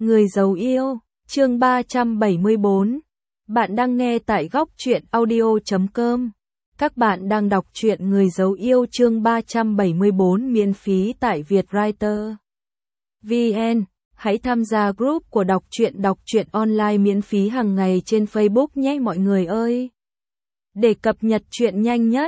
Người giấu yêu, chương 374. Bạn đang nghe tại góc truyện audio.com. Các bạn đang đọc truyện Người giấu yêu chương 374 miễn phí tại Vietwriter VN. Hãy tham gia group của đọc truyện online miễn phí hàng ngày trên Facebook nhé mọi người ơi. Để cập nhật truyện nhanh nhất.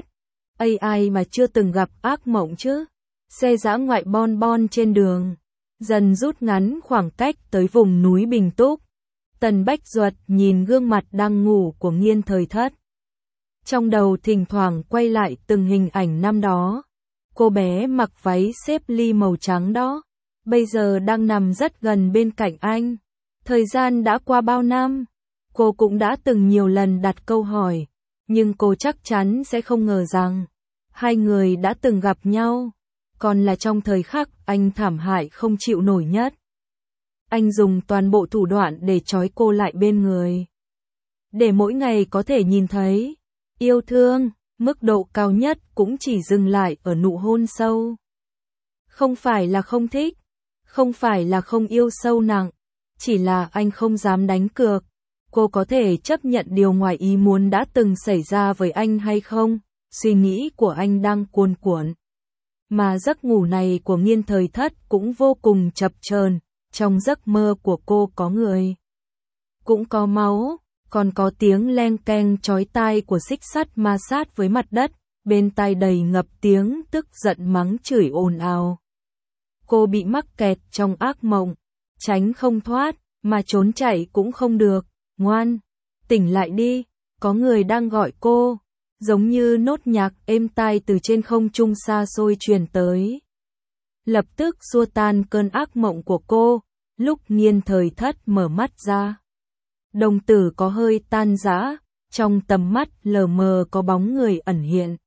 AI mà chưa từng gặp ác mộng chứ. Xe dã ngoại bon bon trên đường. Dần rút ngắn khoảng cách tới vùng núi Bình Túc. Tần Bách Duật nhìn gương mặt đang ngủ của Nghiên Thời Thất. Trong đầu thỉnh thoảng quay lại từng hình ảnh năm đó. Cô bé mặc váy xếp ly màu trắng đó. Bây giờ đang nằm rất gần bên cạnh anh. Thời gian đã qua bao năm. Cô cũng đã từng nhiều lần đặt câu hỏi. Nhưng cô chắc chắn sẽ không ngờ rằng hai người đã từng gặp nhau. Còn là trong thời khắc anh thảm hại không chịu nổi nhất. Anh dùng toàn bộ thủ đoạn để trói cô lại bên người. Để mỗi ngày có thể nhìn thấy yêu thương, mức độ cao nhất cũng chỉ dừng lại ở nụ hôn sâu. Không phải là không thích, không phải là không yêu sâu nặng, chỉ là anh không dám đánh cược. Cô có thể chấp nhận điều ngoài ý muốn đã từng xảy ra với anh hay không? Suy nghĩ của anh đang cuồn cuộn. Mà giấc ngủ này của Nghiên Thời Thất cũng vô cùng chập chờn. Trong giấc mơ của cô có người, cũng có máu, còn có tiếng leng keng chói tai của xích sắt ma sát với mặt đất, bên tai đầy ngập tiếng tức giận mắng chửi ồn ào. Cô bị mắc kẹt trong ác mộng, tránh không thoát, mà trốn chạy cũng không được. Ngoan, tỉnh lại đi, có người đang gọi cô. Giống như nốt nhạc êm tai từ trên không trung xa xôi truyền tới. Lập tức xua tan cơn ác mộng của cô. Lúc Nghiên Thời Thất mở mắt ra, đồng tử có hơi tan rã, trong tầm mắt lờ mờ có bóng người ẩn hiện.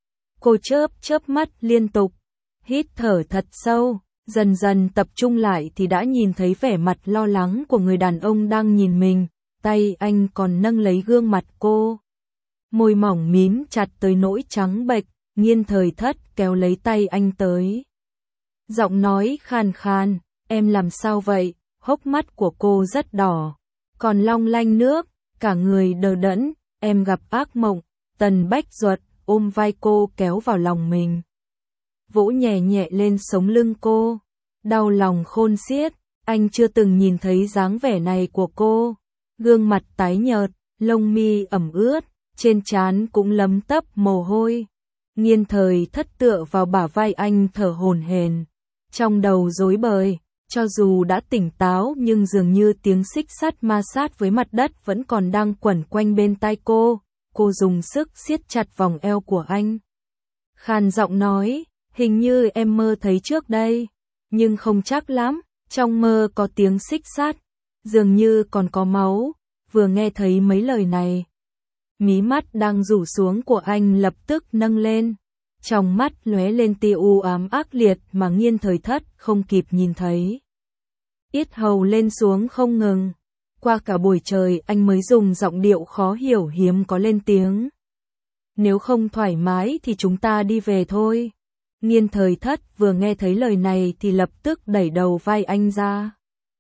Cô chớp mắt liên tục, hít thở thật sâu, dần dần tập trung lại thì đã nhìn thấy vẻ mặt lo lắng của người đàn ông đang nhìn mình, tay anh còn nâng lấy gương mặt cô. Môi mỏng mím chặt tới nỗi trắng bệch, Nghiên Thời Thất kéo lấy tay anh tới. Giọng nói khàn khàn, em làm sao vậy? Hốc mắt của cô rất đỏ, còn long lanh nước, cả người đờ đẫn, em gặp ác mộng. Tần Bách Duật ôm vai cô kéo vào lòng mình. Vỗ nhẹ nhẹ lên sống lưng cô, đau lòng khôn xiết, anh chưa từng nhìn thấy dáng vẻ này của cô. Gương mặt tái nhợt, lông mi ẩm ướt, trên trán cũng lấm tấp mồ hôi. Nghiên Thời Thất tựa vào bả vai anh thở hổn hển, trong đầu rối bời, cho dù đã tỉnh táo nhưng dường như tiếng xích sắt ma sát với mặt đất vẫn còn đang quẩn quanh bên tai cô. Cô dùng sức siết chặt vòng eo của anh. Khàn giọng nói, hình như em mơ thấy trước đây, nhưng không chắc lắm, trong mơ có tiếng xích sắt, dường như còn có máu. Vừa nghe thấy mấy lời này, mí mắt đang rủ xuống của anh lập tức nâng lên. Trong mắt lóe lên tia u ám ác liệt mà Nghiên Thời Thất không kịp nhìn thấy. Yết hầu lên xuống không ngừng. Qua cả buổi trời anh mới dùng giọng điệu khó hiểu hiếm có lên tiếng. Nếu không thoải mái thì chúng ta đi về thôi. Nghiên Thời Thất vừa nghe thấy lời này thì lập tức đẩy đầu vai anh ra.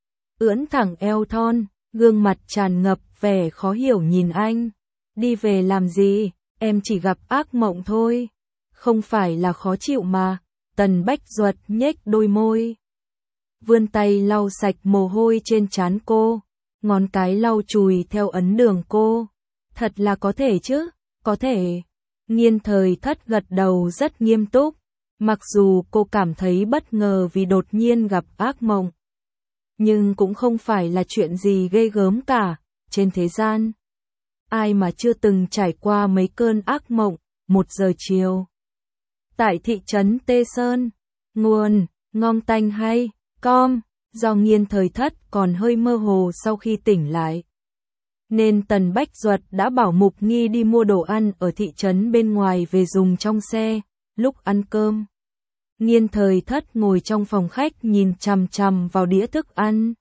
Ưỡn thẳng eo thon, gương mặt tràn ngập vẻ khó hiểu nhìn anh. Đi về làm gì, em chỉ gặp ác mộng thôi. Không phải là khó chịu mà. Tần Bách Duật nhếch đôi môi, vươn tay lau sạch mồ hôi trên trán cô, ngón cái lau chùi theo ấn đường cô. Thật là có thể chứ, có thể. Nghiên Thời Thất gật đầu rất nghiêm túc, mặc dù cô cảm thấy bất ngờ vì đột nhiên gặp ác mộng. Nhưng cũng không phải là chuyện gì ghê gớm cả, trên thế gian. Ai mà chưa từng trải qua mấy cơn ác mộng. 1 giờ chiều. Tại thị trấn Tê Sơn, nguồn, ngon tanh hay, com, do Nghiên Thời Thất còn hơi mơ hồ sau khi tỉnh lại. Nên Tần Bách Duật đã bảo Mục Nghi đi mua đồ ăn ở thị trấn bên ngoài về dùng trong xe. Lúc ăn cơm, Nghiên Thời Thất ngồi trong phòng khách nhìn chằm chằm vào đĩa thức ăn.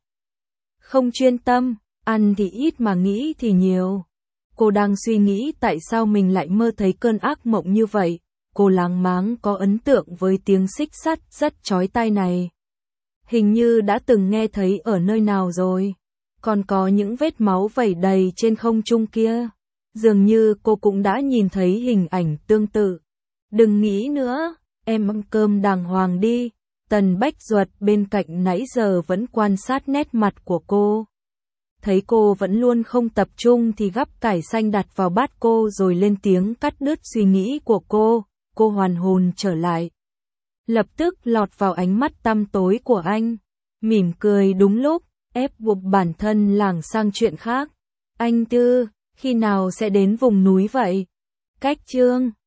Không chuyên tâm, ăn thì ít mà nghĩ thì nhiều. Cô đang suy nghĩ tại sao mình lại mơ thấy cơn ác mộng như vậy. Cô láng máng có ấn tượng với tiếng xích sắt rất chói tai này. hình như đã từng nghe thấy ở nơi nào rồi. Còn có những vết máu vẩy đầy trên không trung kia. Dường như cô cũng đã nhìn thấy hình ảnh tương tự. Đừng nghĩ nữa, em ăn cơm đàng hoàng đi. Tần Bách Duật bên cạnh nãy giờ vẫn quan sát nét mặt của cô. Thấy cô vẫn luôn không tập trung thì gắp cải xanh đặt vào bát cô rồi lên tiếng cắt đứt suy nghĩ của cô hoàn hồn trở lại. Lập tức lọt vào ánh mắt tăm tối của anh, mỉm cười đúng lúc, ép buộc bản thân lảng sang chuyện khác. Anh Tư, khi nào sẽ đến vùng núi vậy? Cách Chương